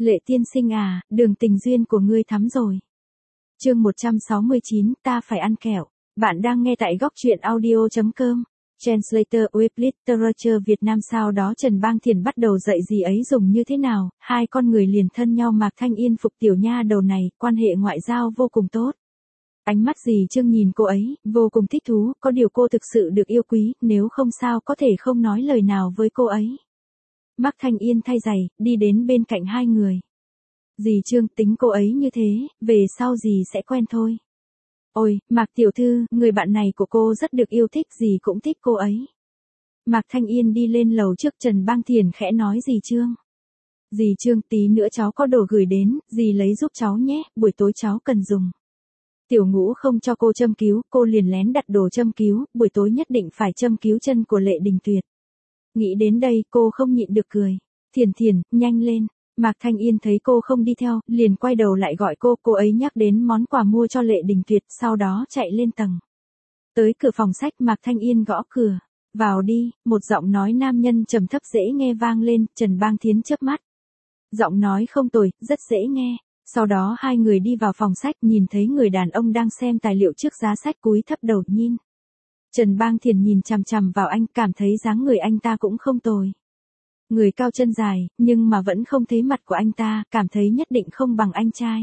Lệ tiên sinh à, đường tình duyên của ngươi thắm rồi. Chương 169, ta phải ăn kẹo. Bạn đang nghe tại góc truyện audio.com. Translator with Literature Việt Nam. Sau đó Trần Bang Thiền bắt đầu dạy gì ấy dùng như thế nào, hai con người liền thân nhau. Mạc Thanh Yên phục tiểu nha đầu này, quan hệ ngoại giao vô cùng tốt. Ánh mắt dì Trương nhìn cô ấy, vô cùng thích thú, có điều cô thực sự được yêu quý, nếu không sao có thể không nói lời nào với cô ấy. Mạc Thanh Yên thay giày, đi đến bên cạnh hai người. Dì Trương tính cô ấy như thế, về sau dì sẽ quen thôi. Ôi, Mạc tiểu thư, người bạn này của cô rất được yêu thích, dì cũng thích cô ấy. Mạc Thanh Yên đi lên lầu trước, Trần Bang Thiền khẽ nói dì Trương. Dì Trương, tí nữa cháu có đồ gửi đến, dì lấy giúp cháu nhé, buổi tối cháu cần dùng. Tiểu Ngũ không cho cô châm cứu, cô liền lén đặt đồ châm cứu, buổi tối nhất định phải châm cứu chân của Lệ Đình Tuyệt. Nghĩ đến đây, cô không nhịn được cười. Thiền Thiền, nhanh lên. Mạc Thanh Yên thấy cô không đi theo, liền quay đầu lại gọi cô ấy nhắc đến món quà mua cho Lệ Đình Tuyệt, sau đó chạy lên tầng. Tới cửa phòng sách, Mạc Thanh Yên gõ cửa. Vào đi, một giọng nói nam nhân trầm thấp dễ nghe vang lên. Trần Bang Thiến chớp mắt. Giọng nói không tồi, rất dễ nghe. Sau đó hai người đi vào phòng sách, nhìn thấy người đàn ông đang xem tài liệu trước giá sách, cúi thấp đầu nhìn. Trần Bang Thiền nhìn chằm chằm vào anh, cảm thấy dáng người anh ta cũng không tồi. Người cao chân dài, nhưng mà vẫn không thấy mặt của anh ta, cảm thấy nhất định không bằng anh trai.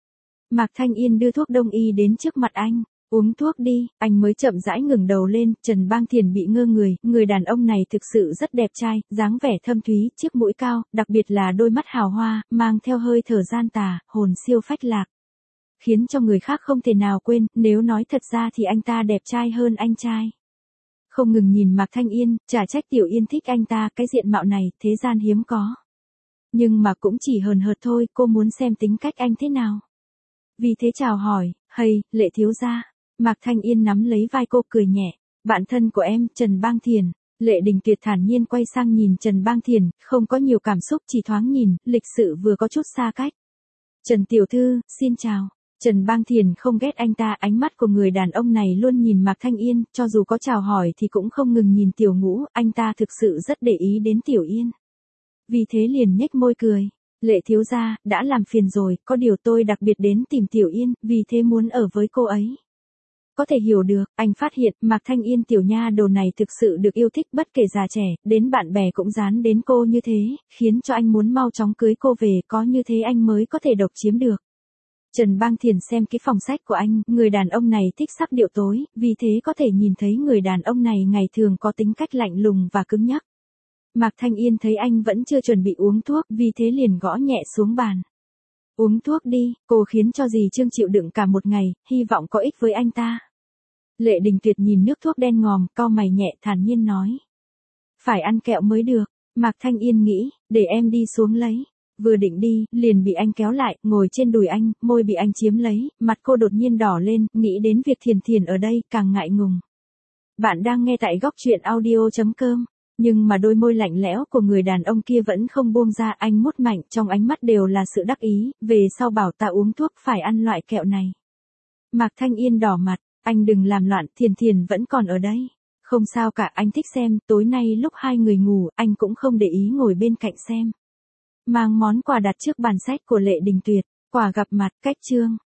Mạc Thanh Yên đưa thuốc đông y đến trước mặt anh. Uống thuốc đi, anh mới chậm rãi ngẩng đầu lên. Trần Bang Thiền bị ngơ người đàn ông này thực sự rất đẹp trai, dáng vẻ thâm thúy, chiếc mũi cao, đặc biệt là đôi mắt hào hoa, mang theo hơi thở gian tà, hồn siêu phách lạc. Khiến cho người khác không thể nào quên, nếu nói thật ra thì anh ta đẹp trai hơn anh trai. Không ngừng nhìn Mạc Thanh Yên, chả trách Tiểu Yên thích anh ta, cái diện mạo này, thế gian hiếm có. Nhưng mà cũng chỉ hời hợt thôi, cô muốn xem tính cách anh thế nào. Vì thế chào hỏi, hay, Lệ thiếu gia. Mạc Thanh Yên nắm lấy vai cô cười nhẹ. Bạn thân của em, Trần Bang Thiền. Lệ Đình Tuyệt thản nhiên quay sang nhìn Trần Bang Thiền, không có nhiều cảm xúc, chỉ thoáng nhìn, lịch sự vừa có chút xa cách. Trần tiểu thư, xin chào. Trần Bang Thiền không ghét anh ta, ánh mắt của người đàn ông này luôn nhìn Mạc Thanh Yên, cho dù có chào hỏi thì cũng không ngừng nhìn Tiểu Ngũ, anh ta thực sự rất để ý đến Tiểu Yên. Vì thế liền nhếch môi cười. Lệ thiếu gia, đã làm phiền rồi, có điều tôi đặc biệt đến tìm Tiểu Yên, vì thế muốn ở với cô ấy. Có thể hiểu được, anh phát hiện Mạc Thanh Yên tiểu nha đầu này thực sự được yêu thích, bất kể già trẻ, đến bạn bè cũng dán đến cô như thế, khiến cho anh muốn mau chóng cưới cô về, có như thế anh mới có thể độc chiếm được. Trần Bang Thiền xem cái phòng sách của anh, người đàn ông này thích sắc điệu tối, vì thế có thể nhìn thấy người đàn ông này ngày thường có tính cách lạnh lùng và cứng nhắc. Mạc Thanh Yên thấy anh vẫn chưa chuẩn bị uống thuốc, vì thế liền gõ nhẹ xuống bàn. Uống thuốc đi, cô khiến cho dì Trương chịu đựng cả một ngày, hy vọng có ích với anh ta. Lệ Đình Tuyệt nhìn nước thuốc đen ngòm, cau mày nhẹ, thản nhiên nói. Phải ăn kẹo mới được. Mạc Thanh Yên nghĩ, để em đi xuống lấy. Vừa định đi, liền bị anh kéo lại, ngồi trên đùi anh, môi bị anh chiếm lấy, mặt cô đột nhiên đỏ lên, nghĩ đến việc Thiền Thiền ở đây, càng ngại ngùng. Bạn đang nghe tại góc truyện audio.com. Nhưng mà đôi môi lạnh lẽo của người đàn ông kia vẫn không buông ra, anh mút mạnh, trong ánh mắt đều là sự đắc ý, về sau bảo ta uống thuốc phải ăn loại kẹo này. Mạc Thanh Yên đỏ mặt, anh đừng làm loạn, Thiền Thiền vẫn còn ở đây. Không sao cả, anh thích xem, tối nay lúc hai người ngủ, anh cũng không để ý ngồi bên cạnh xem. Mang món quà đặt trước bàn sách của Lệ Đình Tuyệt, quà gặp mặt, cách chương.